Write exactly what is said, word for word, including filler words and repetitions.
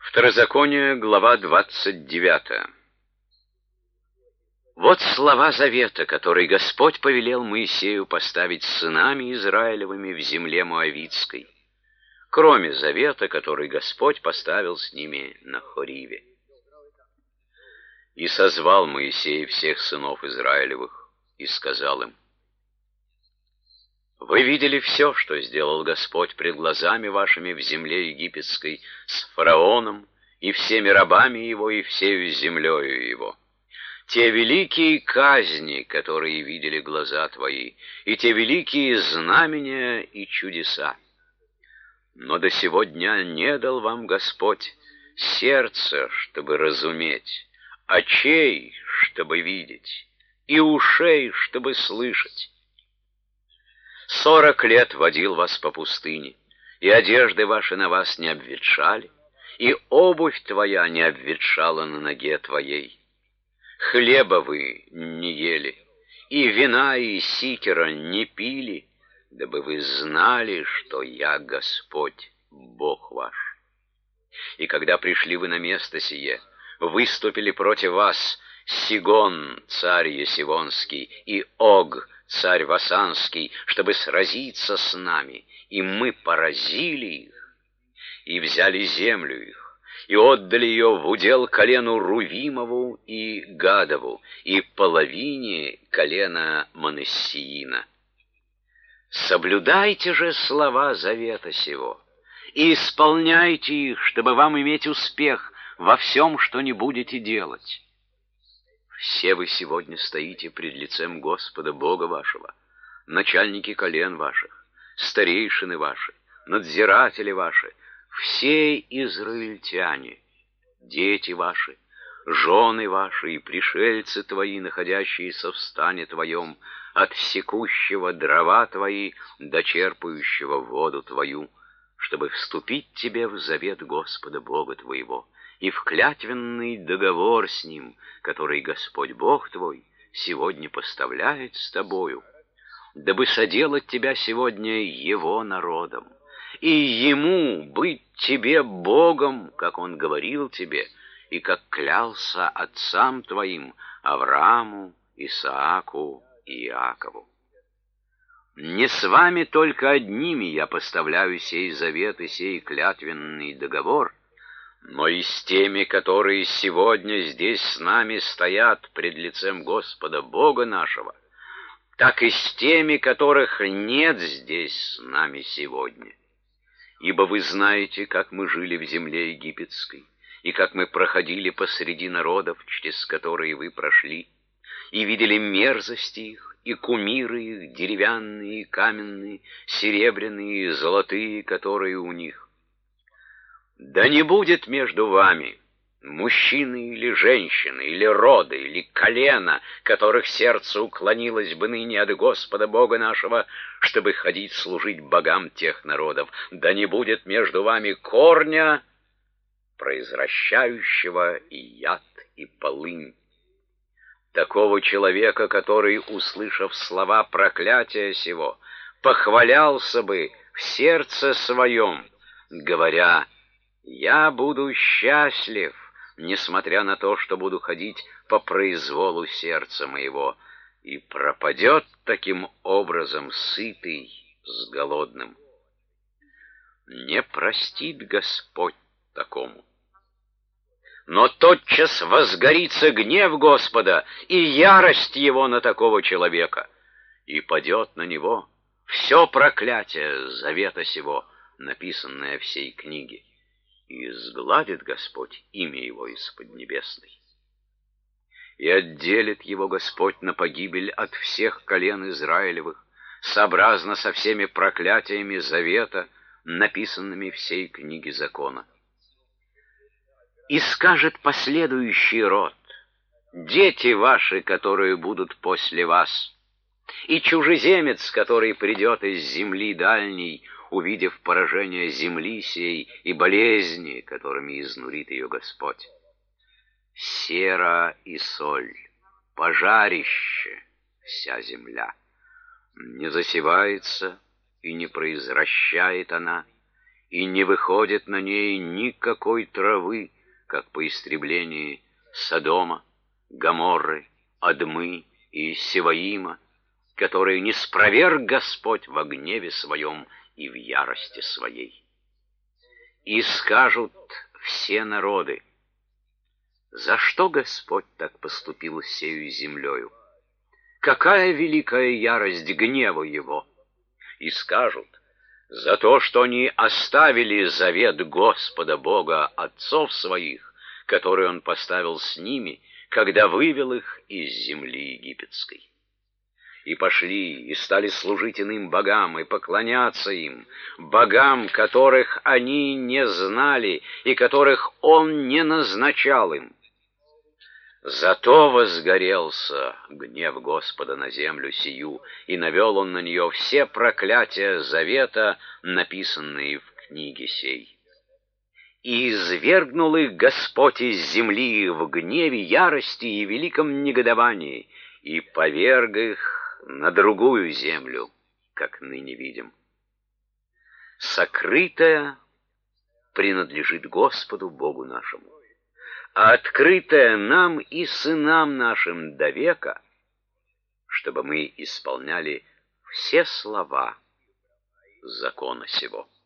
Второзаконие, глава двадцать девятая. Вот слова завета, который Господь повелел Моисею поставить с сынами Израилевыми в земле Моавитской, кроме завета, который Господь поставил с ними на Хориве. И созвал Моисей всех сынов Израилевых и сказал им: «Вы видели все, что сделал Господь пред глазами вашими в земле египетской с фараоном и всеми рабами его и всею землею его. Те великие казни, которые видели глаза твои, и те великие знамения и чудеса. Но до сего дня не дал вам Господь сердца, чтобы разуметь, очей, чтобы видеть, и ушей, чтобы слышать. Сорок лет водил вас по пустыне, и одежды ваши на вас не обветшали, и обувь твоя не обветшала на ноге твоей. Хлеба вы не ели, и вина и сикера не пили, дабы вы знали, что я Господь, Бог ваш. И когда пришли вы на место сие, выступили против вас Сигон, царь Есивонский, и Ог, царь Васанский, чтобы сразиться с нами, и мы поразили их, и взяли землю их, и отдали ее в удел колену Рувимову и Гадову, и половине колена Манассиина. Соблюдайте же слова завета сего, и исполняйте их, чтобы вам иметь успех во всем, что не будете делать. Все вы сегодня стоите пред лицем Господа Бога вашего, начальники колен ваших, старейшины ваши, надзиратели ваши, все израильтяне, дети ваши, жены ваши и пришельцы твои, находящиеся в стане твоем, от секущего дрова твои до черпающего воду твою, чтобы вступить тебе в завет Господа Бога твоего и в клятвенный договор с Ним, который Господь Бог твой сегодня поставляет с тобою, дабы соделать тебя сегодня Его народом, и Ему быть тебе Богом, как Он говорил тебе, и как клялся отцам твоим Аврааму, Исааку и Иакову. Не с вами только одними я поставляю сей завет и сей клятвенный договор, но и с теми, которые сегодня здесь с нами стоят пред лицем Господа Бога нашего, так и с теми, которых нет здесь с нами сегодня. Ибо вы знаете, как мы жили в земле египетской, и как мы проходили посреди народов, через которые вы прошли, и видели мерзости их, и кумиры их, деревянные, каменные, серебряные, золотые, которые у них. Да не будет между вами мужчины или женщины, или рода, или колена, которых сердце уклонилось бы ныне от Господа Бога нашего, чтобы ходить служить богам тех народов. Да не будет между вами корня, произвращающего и яд, и полынь. Такого человека, который, услышав слова проклятия сего, похвалялся бы в сердце своем, говоря: «Я буду счастлив, несмотря на то, что буду ходить по произволу сердца моего», и пропадет таким образом сытый с голодным. Не простит Господь такому. Но тотчас возгорится гнев Господа и ярость Его на такого человека, и падет на него все проклятие завета сего, написанное в сей книге, и изгладит Господь имя его из поднебесной. И отделит его Господь на погибель от всех колен Израилевых, сообразно со всеми проклятиями завета, написанными в сей книге закона. И скажет последующий род: дети ваши, которые будут после вас, и чужеземец, который придет из земли дальней, увидев поражение земли сей и болезни, которыми изнурит ее Господь. Сера и соль, пожарище вся земля. Не засевается и не произвращает она, и не выходит на ней никакой травы, как по истреблении Содома, Гоморры, Адмы и Севаима, которые не спроверг Господь во гневе своем и в ярости своей. И скажут все народы: за что Господь так поступил с сею землею? Какая великая ярость гнева его? И скажут: за то, что они оставили завет Господа Бога отцов своих, который Он поставил с ними, когда вывел их из земли египетской. И пошли, и стали служить иным богам, и поклоняться им, богам, которых они не знали, и которых Он не назначал им. Зато возгорелся гнев Господа на землю сию, и навел Он на нее все проклятия завета, написанные в книге сей. И извергнул их Господь из земли в гневе, ярости и великом негодовании, и поверг их на другую землю, как ныне видим. Сокрытое принадлежит Господу Богу нашему, а открытое нам и сынам нашим до века, чтобы мы исполняли все слова закона сего.